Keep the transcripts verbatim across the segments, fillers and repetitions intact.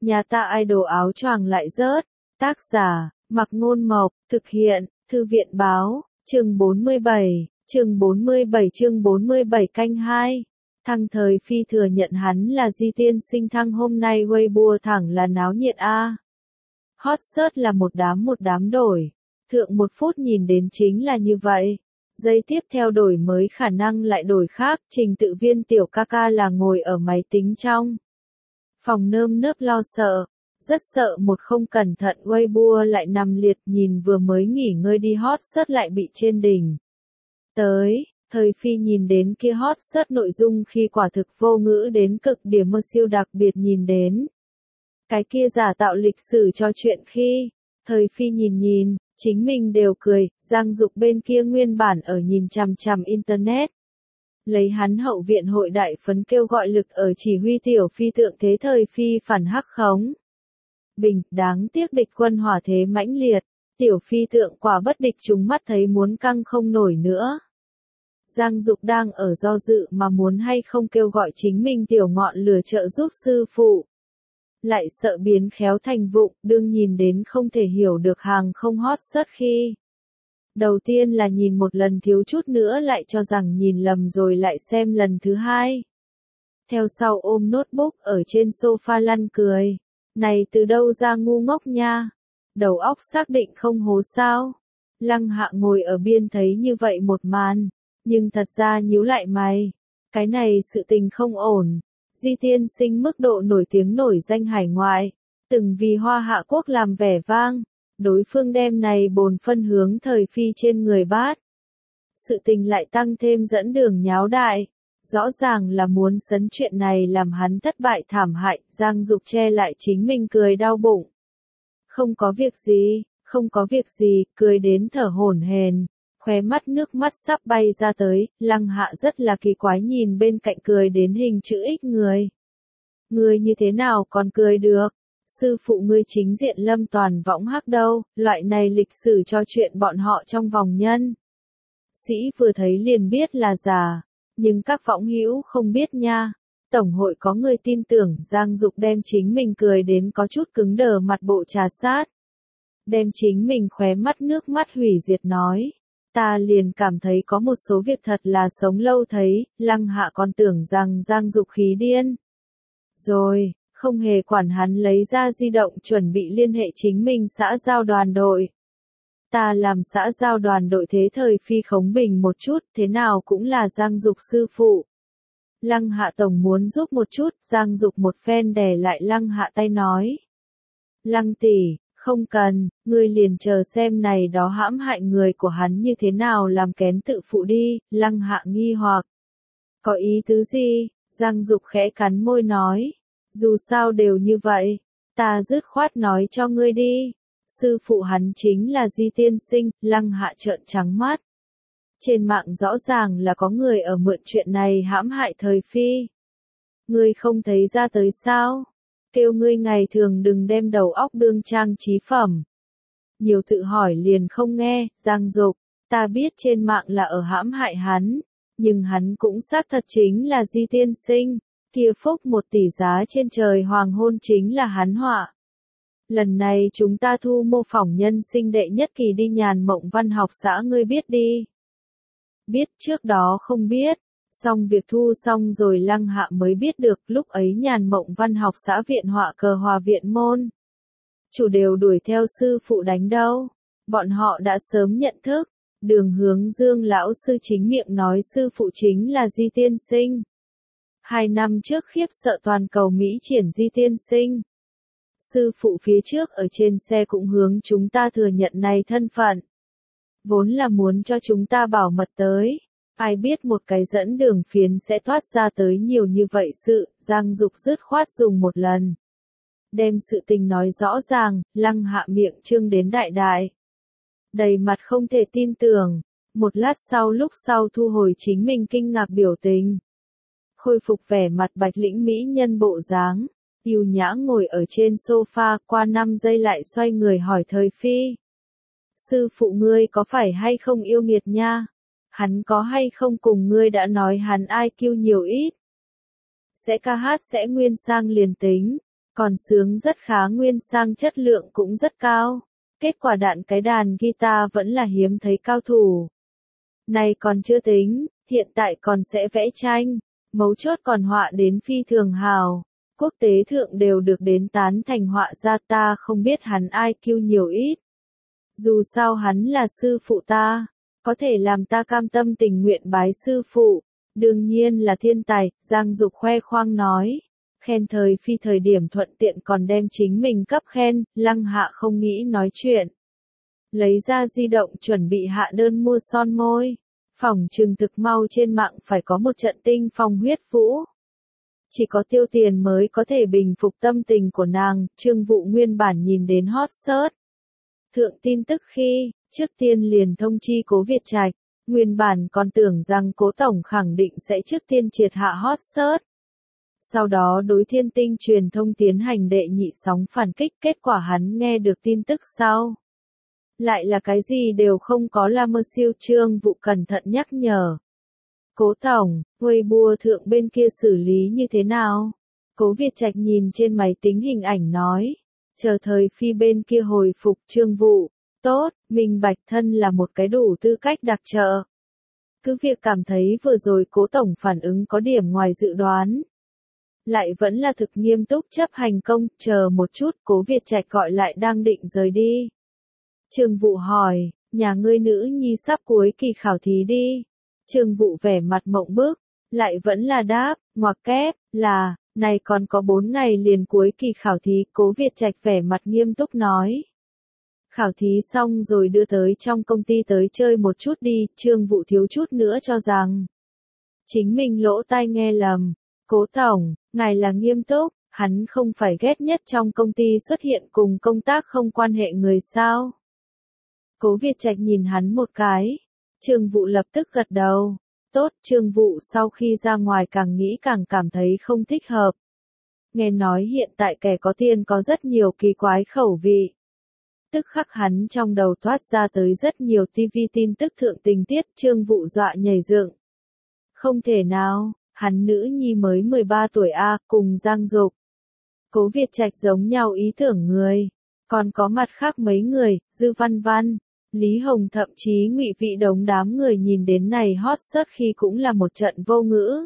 Nhà ta idol áo choàng lại rớt. Tác giả, Mặc Ngôn Mộc, thực hiện, Thư viện Báo, chương bốn mươi bảy, chương bốn mươi bảy chương bốn mươi bảy canh hai. Thăng Thời Phi thừa nhận hắn là Di Tiên Sinh. Thăng hôm nay Weibo thẳng là náo nhiệt a. Hot search là một đám một đám đổi. Thượng một phút nhìn đến chính là như vậy. Giây tiếp theo đổi mới khả năng lại đổi khác. Trình Tự Viên tiểu ca ca là ngồi ở máy tính trong phòng nơm nớp lo sợ. Rất sợ một không cẩn thận Weibo lại nằm liệt, nhìn vừa mới nghỉ ngơi đi hot search lại bị trên đỉnh. Tới, Thời Phi nhìn đến kia hot search nội dung khi quả thực vô ngữ đến cực điểm, mơ siêu đặc biệt nhìn đến. Cái kia giả tạo lịch sử cho chuyện khi, Thời Phi nhìn nhìn, chính mình đều cười, Giang Dục bên kia nguyên bản ở nhìn chằm chằm internet. Lấy hắn hậu viện hội đại phấn kêu gọi lực ở chỉ huy tiểu phi tượng thế Thời Phi phản hắc khống. Bình, đáng tiếc địch quân hỏa thế mãnh liệt, tiểu phi tượng quả bất địch chúng mắt thấy muốn căng không nổi nữa. Giang Dục đang ở do dự mà muốn hay không kêu gọi chính mình tiểu ngọn lửa trợ giúp sư phụ. Lại sợ biến khéo thành vụng, đương nhìn đến không thể hiểu được hàng không hot search khi. Đầu tiên là nhìn một lần thiếu chút nữa lại cho rằng nhìn lầm rồi lại xem lần thứ hai. Theo sau ôm notebook ở trên sofa lăn cười. Này từ đâu ra ngu ngốc nha? Đầu óc xác định không hố sao? Lăng Hạ ngồi ở biên thấy như vậy một màn, nhưng thật ra nhíu lại mày. Cái này sự tình không ổn. Di Tiên Sinh mức độ nổi tiếng nổi danh hải ngoại, từng vì Hoa Hạ Quốc làm vẻ vang. Đối phương đem này bồn phân hướng Thời Phi trên người bát. Sự tình lại tăng thêm dẫn đường nháo đại. Rõ ràng là muốn sấn chuyện này làm hắn thất bại thảm hại. Giang Dục che lại chính mình cười đau bụng. Không có việc gì, không có việc gì, cười đến thở hổn hển, khóe mắt nước mắt sắp bay ra tới. Lăng Hạ rất là kỳ quái nhìn bên cạnh cười đến hình chữ X người. Người như thế nào còn cười được? Sư phụ ngươi chính diện lâm toàn võng hắc đâu, loại này lịch sử cho chuyện bọn họ trong vòng nhân. Sĩ vừa thấy liền biết là giả, nhưng các võng hữu không biết nha. Tổng hội có người tin tưởng. Giang Dục đem chính mình cười đến có chút cứng đờ mặt bộ trà sát. Đem chính mình khóe mắt nước mắt hủy diệt nói. Ta liền cảm thấy có một số việc thật là sống lâu thấy. Lăng Hạ còn tưởng rằng Giang Dục khí điên. Rồi. Không hề quản hắn lấy ra di động chuẩn bị liên hệ chính mình xã giao đoàn đội. Ta làm xã giao đoàn đội thế Thời Phi khống bình một chút, thế nào cũng là Giang Dục sư phụ. Lăng Hạ tổng muốn giúp một chút, Giang Dục một phen đè lại Lăng Hạ tay nói. Lăng tỷ, không cần, ngươi liền chờ xem này đó hãm hại người của hắn như thế nào làm kén tự phụ đi. Lăng Hạ nghi hoặc. Có ý tứ gì? Giang Dục khẽ cắn môi nói. Dù sao đều như vậy, ta dứt khoát nói cho ngươi đi. Sư phụ hắn chính là Di Tiên Sinh. Lăng Hạ trợn trắng mắt. Trên mạng rõ ràng là có người ở mượn chuyện này hãm hại Thời Phi. Ngươi không thấy ra tới sao? Kêu ngươi ngày thường đừng đem đầu óc đương trang trí phẩm. Nhiều tự hỏi liền không nghe. Giang Dục, ta biết trên mạng là ở hãm hại hắn, nhưng hắn cũng xác thật chính là Di Tiên Sinh. Kia phúc một tỷ giá trên trời hoàng hôn chính là hắn họa. Lần này chúng ta thu mô phỏng nhân sinh đệ nhất kỳ đi Nhàn Mộng Văn học xã, ngươi biết đi. Biết, trước đó không biết. Xong việc thu xong rồi Lăng Hạ mới biết được, lúc ấy Nhàn Mộng Văn học xã viện họa cờ hòa viện môn. Chủ đều đuổi theo sư phụ đánh đâu. Bọn họ đã sớm nhận thức. Đường Hướng Dương lão sư chính miệng nói sư phụ chính là Di Tiên Sinh. Hai năm trước khiếp sợ toàn cầu Mỹ triển Di Tiên Sinh. Sư phụ phía trước ở trên xe cũng hướng chúng ta thừa nhận này thân phận. Vốn là muốn cho chúng ta bảo mật tới. Ai biết một cái dẫn đường phiến sẽ thoát ra tới nhiều như vậy sự. Giang Dục dứt khoát dùng một lần. Đem sự tình nói rõ ràng. Lăng Hạ miệng trương đến đại đại. Đầy mặt không thể tin tưởng. Một lát sau lúc sau thu hồi chính mình kinh ngạc biểu tình. Khôi phục vẻ mặt bạch lĩnh mỹ nhân bộ dáng, yêu nhã ngồi ở trên sofa, qua năm giây lại xoay người hỏi Thời Phi. Sư phụ ngươi có phải hay không yêu nghiệt nha? Hắn có hay không cùng ngươi đã nói hắn i kiu nhiều ít? Sẽ ca hát sẽ nguyên sang liền tính, Còn sướng rất khá, nguyên sang chất lượng cũng rất cao. Kết quả đạn cái đàn guitar vẫn là hiếm thấy cao thủ. Này còn chưa tính, hiện tại còn sẽ vẽ tranh, mấu chốt còn họa đến phi thường hào. Quốc tế thượng đều được đến tán thành họa gia, ta không biết hắn i kiu nhiều ít. Dù sao hắn là sư phụ ta, có thể làm ta cam tâm tình nguyện bái sư phụ. Đương nhiên là thiên tài, Giang Dục khoe khoang nói. Khen thời phi thời điểm thuận tiện còn đem chính mình cấp khen, Lăng Hạ không nghĩ nói chuyện. Lấy ra di động chuẩn bị hạ đơn mua son môi. Phỏng chừng thực mau trên mạng phải có một trận tinh phong huyết vũ. Chỉ có tiêu tiền mới có thể bình phục tâm tình của nàng, Trương Vụ nguyên bản nhìn đến hot search. Thượng tin tức khi, trước tiên liền thông chi Cố Việt Trạch, nguyên bản còn tưởng rằng Cố Tổng khẳng định sẽ trước tiên triệt hạ hot search. Sau đó đối Thiên Tinh truyền thông tiến hành đệ nhị sóng phản kích, kết quả hắn nghe được tin tức sau. Lại là cái gì đều không có, là mơ siêu. Trương Vụ cẩn thận nhắc nhở. Cố Tổng, Weibo thượng bên kia xử lý như thế nào? Cố Việt Trạch nhìn trên máy tính hình ảnh nói. Chờ thời phi bên kia hồi phục. Trương Vụ, tốt, minh bạch, thân là một cái đủ tư cách đặc trợ. Cứ việc cảm thấy vừa rồi Cố Tổng phản ứng có điểm ngoài dự đoán. Lại vẫn là thực nghiêm túc chấp hành công, chờ một chút. Cố Việt Trạch gọi lại đang định rời đi. Trương Vụ hỏi, nhà ngươi nữ nhi sắp cuối kỳ khảo thí đi. Trương Vụ vẻ mặt mộng bức, lại vẫn là đáp, ngoặc kép, là, này còn có bốn ngày liền cuối kỳ khảo thí. Cố Việt Trạch vẻ mặt nghiêm túc nói. Khảo thí xong rồi đưa tới trong công ty tới chơi một chút đi. Trương Vụ thiếu chút nữa cho rằng chính mình lỗ tai nghe lầm. Cố Tổng, ngài là nghiêm túc, hắn không phải ghét nhất trong công ty xuất hiện cùng công tác không quan hệ người sao? Cố Việt Trạch nhìn hắn một cái. Trương Vụ lập tức gật đầu. Tốt. Trương Vụ sau khi ra ngoài càng nghĩ càng cảm thấy không thích hợp. Nghe nói hiện tại kẻ có tiền có rất nhiều kỳ quái khẩu vị. Tức khắc hắn trong đầu thoát ra tới rất nhiều ti vi tin tức thượng tình tiết. Trương Vụ dọa nhảy dựng. Không thể nào, hắn nữ nhi mới mười ba tuổi a, cùng Giang Dục, Cố Việt Trạch giống nhau ý tưởng người. Còn có mặt khác mấy người, Dư Văn Văn, Lý Hồng, thậm chí Ngụy Vị đống đám người nhìn đến này hot search khi cũng là một trận vô ngữ.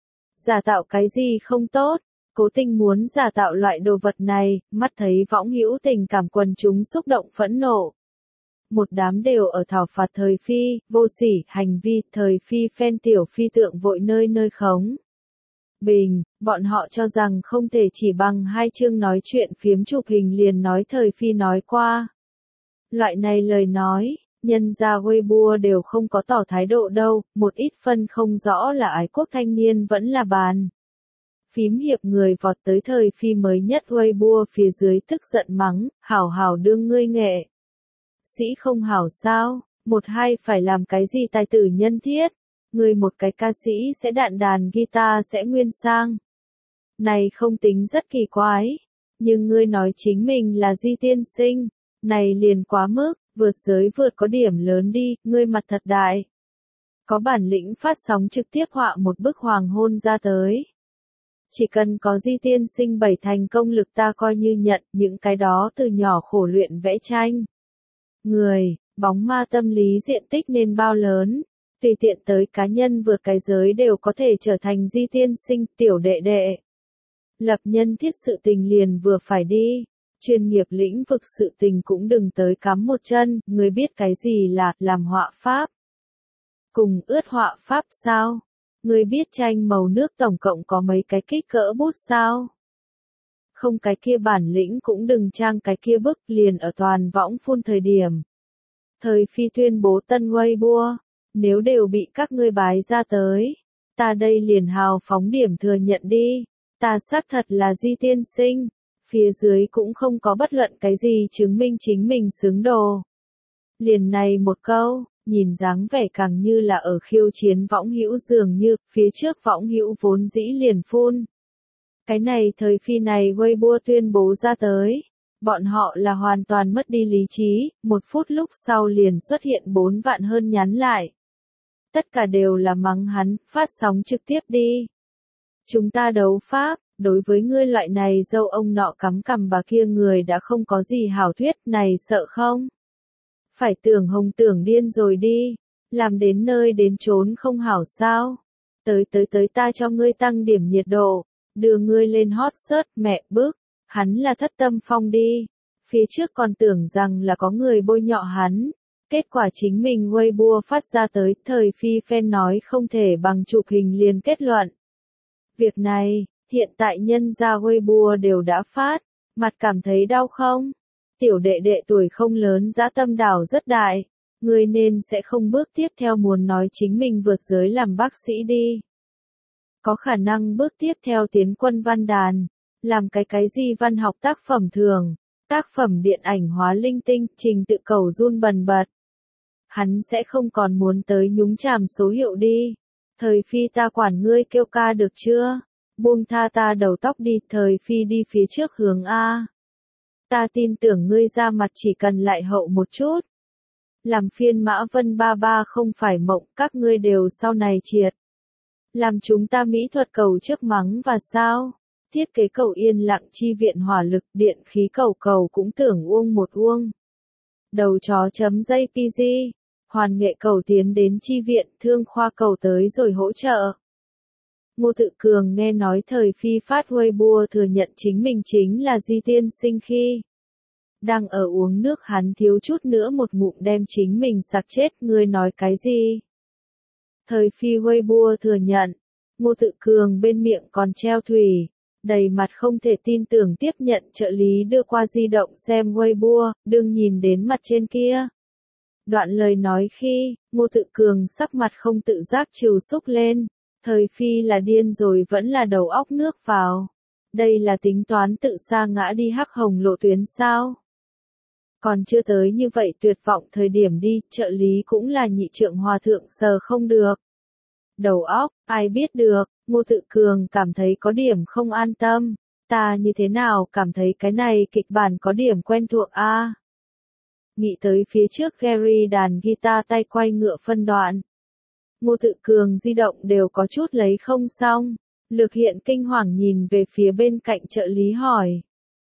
Giả tạo cái gì không tốt, cố tình muốn giả tạo loại đồ vật này, mắt thấy võng hữu tình cảm quần chúng xúc động phẫn nộ. Một đám đều ở thảo phạt thời phi, vô sỉ, hành vi, thời phi phen tiểu phi tượng vội nơi nơi khống. Bình, bọn họ cho rằng không thể chỉ bằng hai chương nói chuyện phiếm chụp hình liền nói thời phi nói qua. Loại này lời nói, nhân ra Weibo đều không có tỏ thái độ đâu, một ít phân không rõ là ái quốc thanh niên vẫn là bàn. Phím hiệp người vọt tới thời phi mới nhất Weibo phía dưới tức giận mắng, hảo hảo đương ngươi nghệ. Sĩ không hảo sao, một hai phải làm cái gì tài tử nhân thiết, người một cái ca sĩ sẽ đạn đàn guitar sẽ nguyên sang. Này không tính rất kỳ quái, nhưng ngươi nói chính mình là Di tiên sinh, này liền quá mức, vượt giới vượt có điểm lớn đi, ngươi mặt thật đại. Có bản lĩnh phát sóng trực tiếp họa một bức hoàng hôn ra tới. Chỉ cần có Di tiên sinh bảy thành công lực ta coi như nhận, những cái đó từ nhỏ khổ luyện vẽ tranh. Người, bóng ma tâm lý diện tích nên bao lớn, tùy tiện tới cá nhân vượt cái giới đều có thể trở thành Di tiên sinh, tiểu đệ đệ. Lập nhân thiết sự tình liền vừa phải đi, chuyên nghiệp lĩnh vực sự tình cũng đừng tới cắm một chân, người biết cái gì là làm họa pháp. Cùng ướt họa pháp sao? Người biết tranh màu nước tổng cộng có mấy cái kích cỡ bút sao? Không cái kia bản lĩnh cũng đừng trang cái kia bức, liền ở toàn võng phun thời điểm. Thời phi tuyên bố tân Weibo, nếu đều bị các ngươi bái ra tới, ta đây liền hào phóng điểm thừa nhận đi, ta xác thật là Di tiên sinh, phía dưới cũng không có bất luận cái gì chứng minh chính mình xứng đồ. Liền này một câu, nhìn dáng vẻ càng như là ở khiêu chiến võng hữu dường như, phía trước võng hữu vốn dĩ liền phun. Cái này thời phi này Weibo tuyên bố ra tới, bọn họ là hoàn toàn mất đi lý trí, một phút lúc sau liền xuất hiện bốn vạn hơn nhắn lại. Tất cả đều là mắng hắn, phát sóng trực tiếp đi. Chúng ta đấu pháp, Đối với ngươi loại này dâu ông nọ cắm cằm bà kia người đã không có gì hảo thuyết, này sợ không? Phải tưởng hồng tưởng điên rồi đi, làm đến nơi đến chốn không hảo sao? Tới tới tới ta cho ngươi tăng điểm nhiệt độ, đưa ngươi lên hot search mẹ bức, hắn là thất tâm phong đi. Phía trước còn tưởng rằng là có người bôi nhọ hắn, kết quả chính mình Weibo phát ra tới, thời phi fan nói không thể bằng chụp hình liền kết luận. Việc này, hiện tại nhân ra Weibo đều đã phát, mặt cảm thấy đau không? Tiểu đệ đệ tuổi không lớn dã tâm đảo rất đại, ngươi nên sẽ không bước tiếp theo muốn nói chính mình vượt giới làm bác sĩ đi. Có khả năng bước tiếp theo tiến quân văn đàn, làm cái cái gì văn học tác phẩm thường, tác phẩm điện ảnh hóa linh tinh, trình tự cầu run bần bật. Hắn sẽ không còn muốn tới nhúng chàm số hiệu đi. Thời phi ta quản ngươi kêu ca được chưa? Buông tha ta đầu tóc đi, thời phi đi phía trước hướng A. Ta tin tưởng ngươi ra mặt chỉ cần lại hậu một chút. Làm phiên Mã Vân ba ba không phải mộng, các ngươi đều sau này triệt. Làm chúng ta mỹ thuật cầu trước mắng và sao? Thiết kế cầu yên lặng chi viện hỏa lực điện khí cầu cầu cũng tưởng uông một uông. Đầu chó chấm jê pê giê, hoàn nghệ cầu tiến đến chi viện, thương khoa cầu tới rồi hỗ trợ. Ngô Tự Cường nghe nói thời phi phát Weibo thừa nhận chính mình chính là Di tiên sinh khi đang ở uống nước hắn thiếu chút nữa một ngụm đem chính mình sặc chết, ngươi nói cái gì? Thời phi Weibo thừa nhận, Ngô Tự Cường bên miệng còn treo thủy, đầy mặt không thể tin tưởng tiếp nhận trợ lý đưa qua di động xem Weibo, đừng nhìn đến mặt trên kia. Đoạn lời nói khi, Ngô Tự Cường sắc mặt không tự giác trìu xúc lên, thời phi là điên rồi vẫn là đầu óc nước vào. Đây là tính toán tự sa ngã đi hắc hồng lộ tuyến sao? Còn chưa tới như vậy tuyệt vọng thời điểm đi, trợ lý cũng là nhị trượng hòa thượng sờ không được. Đầu óc, ai biết được, Ngô Tự Cường cảm thấy có điểm không an tâm, ta như thế nào cảm thấy cái này kịch bản có điểm quen thuộc a. À? Nghĩ tới phía trước Gary đàn guitar tay quay ngựa phân đoạn. Ngô Tự Cường di động đều có chút lấy không xong, Lược Hiện kinh hoàng nhìn về phía bên cạnh trợ lý hỏi.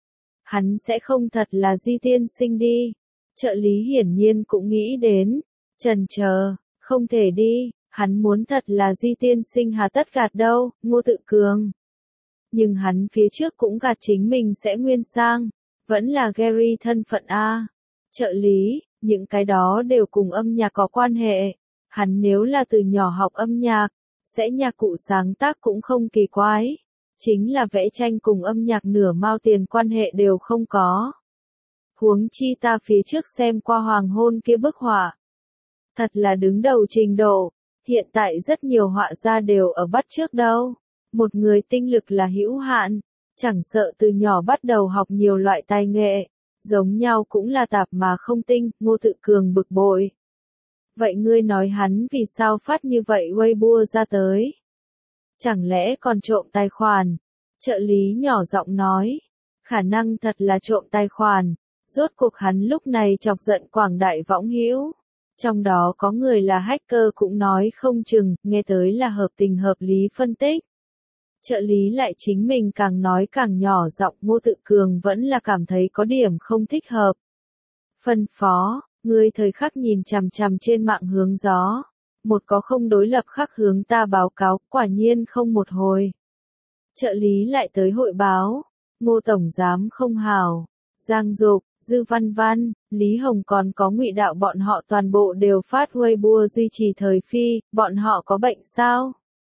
Hắn sẽ không thật là Di tiên sinh đi. Trợ lý hiển nhiên cũng nghĩ đến, chần chờ, không thể đi, hắn muốn thật là Di tiên sinh hà tất gạt đâu, Ngô Tự Cường. Nhưng hắn phía trước cũng gạt chính mình sẽ nguyên sang, vẫn là Gary thân phận A. Trợ lý, những cái đó đều cùng âm nhạc có quan hệ. Hắn nếu là từ nhỏ học âm nhạc, sẽ nhạc cụ sáng tác cũng không kỳ quái. Chính là vẽ tranh cùng âm nhạc nửa mao tiền quan hệ đều không có. Huống chi ta phía trước xem qua hoàng hôn kia bức họa. Thật là đứng đầu trình độ, hiện tại rất nhiều họa gia đều ở bắt trước đâu. Một người tinh lực là hữu hạn, chẳng sợ từ nhỏ bắt đầu học nhiều loại tài nghệ, giống nhau cũng là tạp mà không tinh, Ngô Tự Cường bực bội. Vậy ngươi nói hắn vì sao phát như vậy Weibo ra tới? Chẳng lẽ còn trộm tài khoản? Trợ lý nhỏ giọng nói. Khả năng thật là trộm tài khoản. Rốt cuộc hắn lúc này chọc giận quảng đại võng hữu. Trong đó có người là hacker cũng nói không chừng, nghe tới là hợp tình hợp lý phân tích. Trợ lý lại chính mình càng nói càng nhỏ giọng, Ngô Tự Cường vẫn là cảm thấy có điểm không thích hợp. Phân phó, ngươi thời khắc nhìn chằm chằm trên mạng hướng gió. Một có không đối lập khắc hướng ta báo cáo, quả nhiên không một hồi. Trợ lý lại tới hội báo, Ngô Tổng Giám không hảo, Giang Dục, Dư Văn Văn, Lý Hồng còn có Ngụy Đạo bọn họ toàn bộ đều phát Weibo duy trì thời phi, bọn họ có bệnh sao?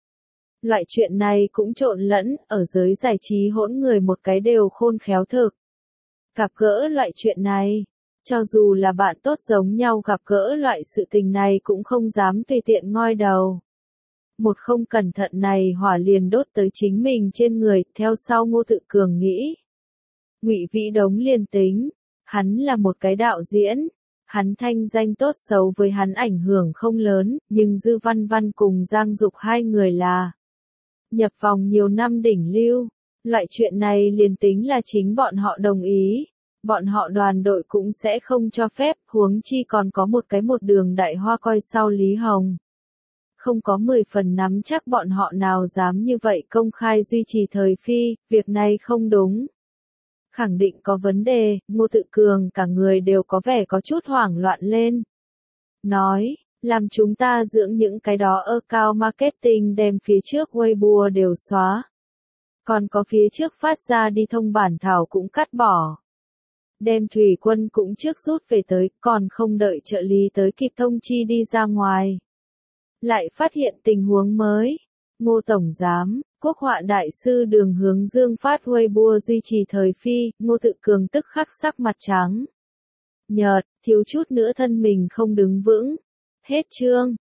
Loại chuyện này cũng trộn lẫn, ở giới giải trí hỗn người một cái đều khôn khéo thực. Gặp gỡ loại chuyện này, cho dù là bạn tốt giống nhau gặp gỡ loại sự tình này cũng không dám tùy tiện ngoi đầu. Một không cẩn thận này hỏa liền đốt tới chính mình trên người, theo sau Ngô Tự Cường nghĩ. Ngụy Vĩ Đống liền tính, hắn là một cái đạo diễn, hắn thanh danh tốt xấu với hắn ảnh hưởng không lớn, nhưng Dư Văn Văn cùng Giang Dục hai người là nhập vòng nhiều năm đỉnh lưu, loại chuyện này liền tính là chính bọn họ đồng ý. Bọn họ đoàn đội cũng sẽ không cho phép, huống chi còn có một cái một đường đại hoa coi sau Lý Hồng. không có mười phần nắm chắc bọn họ nào dám như vậy công khai duy trì thời phi, việc này không đúng. Khẳng định có vấn đề, Ngô Tự Cường cả người đều có vẻ có chút hoảng loạn lên. Nói, làm chúng ta dưỡng những cái đó account marketing đem phía trước Weibo đều xóa. Còn có phía trước phát ra đi thông bản thảo cũng cắt bỏ. Đem thủy quân cũng trước rút về tới, còn không đợi trợ lý tới kịp thông chi đi ra ngoài. Lại phát hiện tình huống mới. Ngô Tổng Giám, Quốc họa Đại sư Đường Hướng Dương phát Weibo duy trì thời phi, Ngô Tự Cường tức khắc sắc mặt trắng. Nhợt, thiếu chút nữa thân mình không đứng vững. Hết chương.